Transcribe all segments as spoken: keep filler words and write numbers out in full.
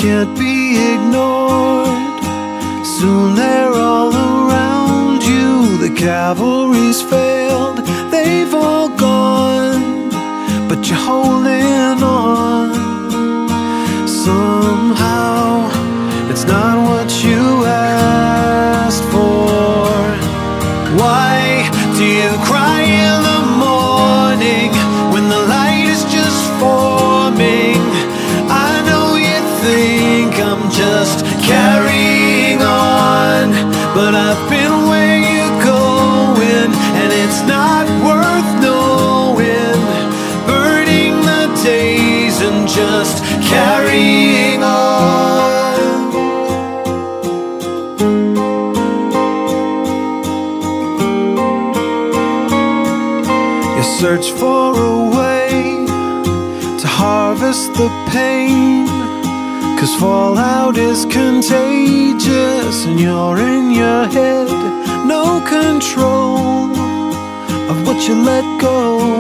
can't be ignored. Soon they're all around you. The cavalry's failed, they've all gone, but you're holding on. Somehow it's not what you asked for. Why do you cry in the morning when the light is just forming? I know you think I'm just carrying on, but I've been where you're going, and it's not worth knowing. Burning the days and just carrying on. You search for a way to harvest the pain, 'cause fallout is contagious and you're in your head. No control of what you let go.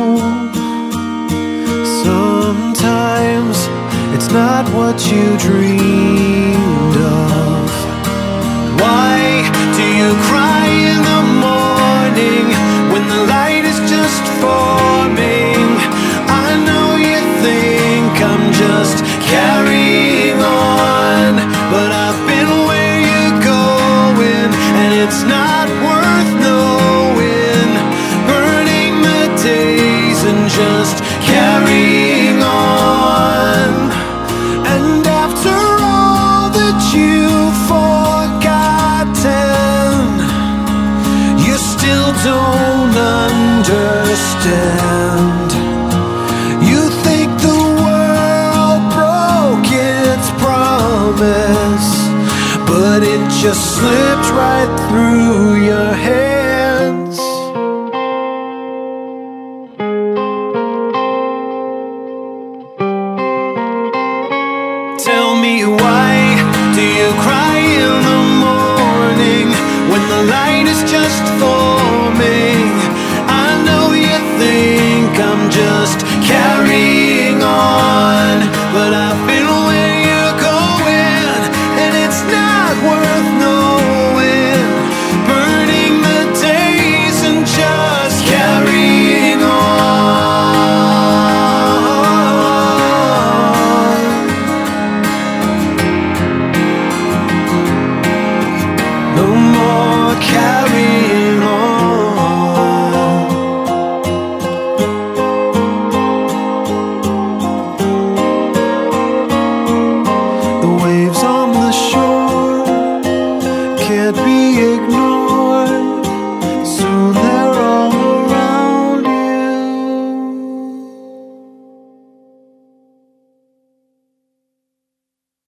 Sometimes it's not what you dreamed of. Why do you cry in the morning when the light is just forming? I know you think I'm just carrying on, but I've been where you're going, and it's not worth knowing. Burning the days and just carrying on. And after all that you've forgotten, you still don't understand. You think the world broke its promise, but it just slipped right through your hands. Tell me, why do you cry in the morning when the light is just forming? I know you think I'm just carrying on, but I've been where you're going, and it's not worth knowing. Burning the days and just carrying on. No more carrying